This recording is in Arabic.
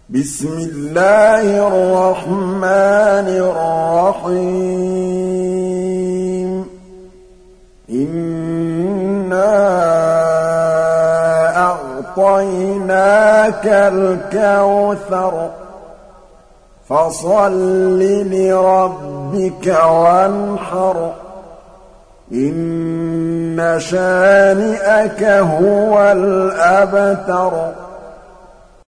بسم الله الرحمن الرحيم إنا أعطيناك الكوثر فصل لربك وانحر إن شانئك هو الأبتر